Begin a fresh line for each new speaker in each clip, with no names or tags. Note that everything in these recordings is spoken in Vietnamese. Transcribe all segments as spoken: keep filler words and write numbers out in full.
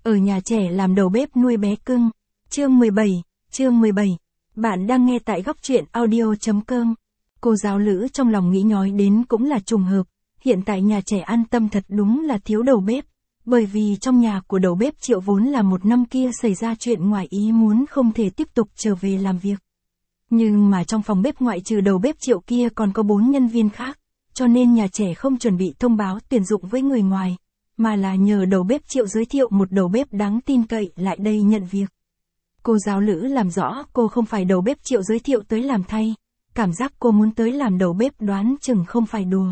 Ở nhà trẻ làm đầu bếp nuôi bé cưng. Chương mười bảy, chương mười bảy. Bạn đang nghe tại góc truyện audio.com. Cô giáo Lữ trong lòng nghĩ nhói đến cũng là trùng hợp. Hiện tại nhà trẻ An Tâm thật đúng là thiếu đầu bếp. Bởi vì trong nhà của đầu bếp Triệu vốn là một năm kia xảy ra chuyện ngoài ý muốn không thể tiếp tục trở về làm việc. Nhưng mà trong phòng bếp ngoại trừ đầu bếp Triệu kia còn có bốn nhân viên khác. Cho nên nhà trẻ không chuẩn bị thông báo tuyển dụng với người ngoài. Mà là nhờ đầu bếp Triệu giới thiệu một đầu bếp đáng tin cậy lại đây nhận việc. Cô giáo Lữ làm rõ cô không phải đầu bếp Triệu giới thiệu tới làm thay. Cảm giác cô muốn tới làm đầu bếp đoán chừng không phải đùa.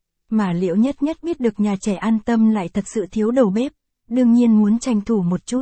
Mà Liễu Nhất Nhất biết được nhà trẻ An Tâm lại thật sự thiếu đầu bếp, đương nhiên muốn tranh thủ một chút.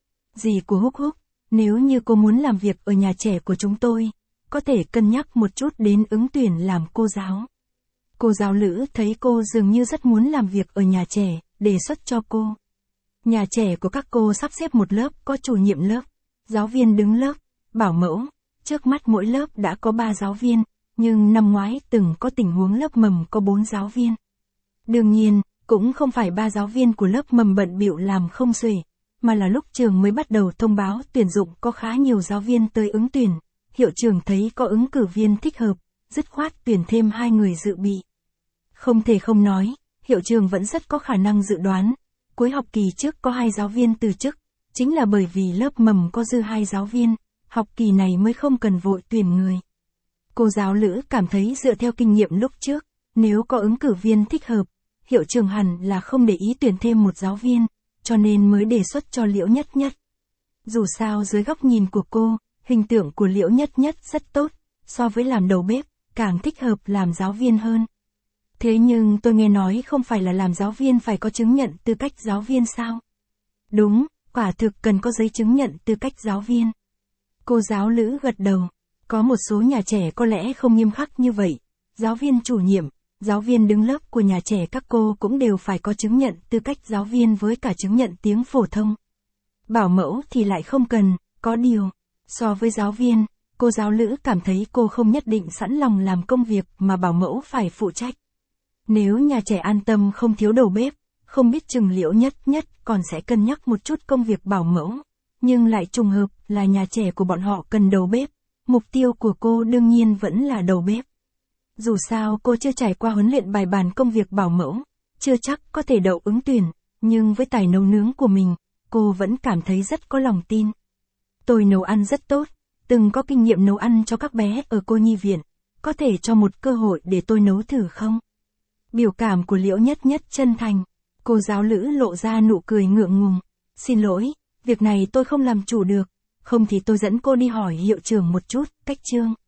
Dì của Húc Húc, nếu như cô muốn làm việc ở nhà trẻ của chúng tôi, có thể cân nhắc một chút đến ứng tuyển làm cô giáo. Cô giáo Lữ thấy cô dường như rất muốn làm việc ở nhà trẻ, đề xuất cho cô. Nhà trẻ của các cô sắp xếp một lớp có chủ nhiệm lớp, giáo viên đứng lớp, bảo mẫu, trước mắt mỗi lớp đã có ba giáo viên, nhưng năm ngoái từng có tình huống lớp mầm có bốn giáo viên. Đương nhiên, cũng không phải ba giáo viên của lớp mầm bận bịu làm không xuể, mà là lúc trường mới bắt đầu thông báo tuyển dụng có khá nhiều giáo viên tới ứng tuyển, hiệu trưởng thấy có ứng cử viên thích hợp, dứt khoát tuyển thêm hai người dự bị. Không thể không nói, hiệu trưởng vẫn rất có khả năng dự đoán, cuối học kỳ trước có hai giáo viên từ chức, chính là bởi vì lớp mầm có dư hai giáo viên, học kỳ này mới không cần vội tuyển người. Cô giáo Lữ cảm thấy dựa theo kinh nghiệm lúc trước, nếu có ứng cử viên thích hợp, hiệu trưởng hẳn là không để ý tuyển thêm một giáo viên, cho nên mới đề xuất cho Liễu Nhất Nhất. Dù sao dưới góc nhìn của cô, hình tượng của Liễu Nhất Nhất rất tốt, so với làm đầu bếp, càng thích hợp làm giáo viên hơn. Thế nhưng tôi nghe nói không phải là làm giáo viên phải có chứng nhận tư cách giáo viên sao? Đúng, quả thực cần có giấy chứng nhận tư cách giáo viên. Cô giáo Lữ gật đầu. Có một số nhà trẻ có lẽ không nghiêm khắc như vậy. Giáo viên chủ nhiệm, giáo viên đứng lớp của nhà trẻ các cô cũng đều phải có chứng nhận tư cách giáo viên với cả chứng nhận tiếng phổ thông. Bảo mẫu thì lại không cần, có điều. So với giáo viên, cô giáo Lữ cảm thấy cô không nhất định sẵn lòng làm công việc mà bảo mẫu phải phụ trách. Nếu nhà trẻ An Tâm không thiếu đầu bếp, không biết chừng Liễu Nhất Nhất còn sẽ cân nhắc một chút công việc bảo mẫu. Nhưng lại trùng hợp là nhà trẻ của bọn họ cần đầu bếp. Mục tiêu của cô đương nhiên vẫn là đầu bếp. Dù sao cô chưa trải qua huấn luyện bài bản công việc bảo mẫu, chưa chắc có thể đậu ứng tuyển, nhưng với tài nấu nướng của mình, cô vẫn cảm thấy rất có lòng tin. Tôi nấu ăn rất tốt, từng có kinh nghiệm nấu ăn cho các bé ở cô nhi viện, có thể cho một cơ hội để tôi nấu thử không? Biểu cảm của Liễu Nhất Nhất chân thành, cô giáo Lữ lộ ra nụ cười ngượng ngùng. Xin lỗi, việc này tôi không làm chủ được. Không thì tôi dẫn cô đi hỏi hiệu trưởng một chút, cách chương.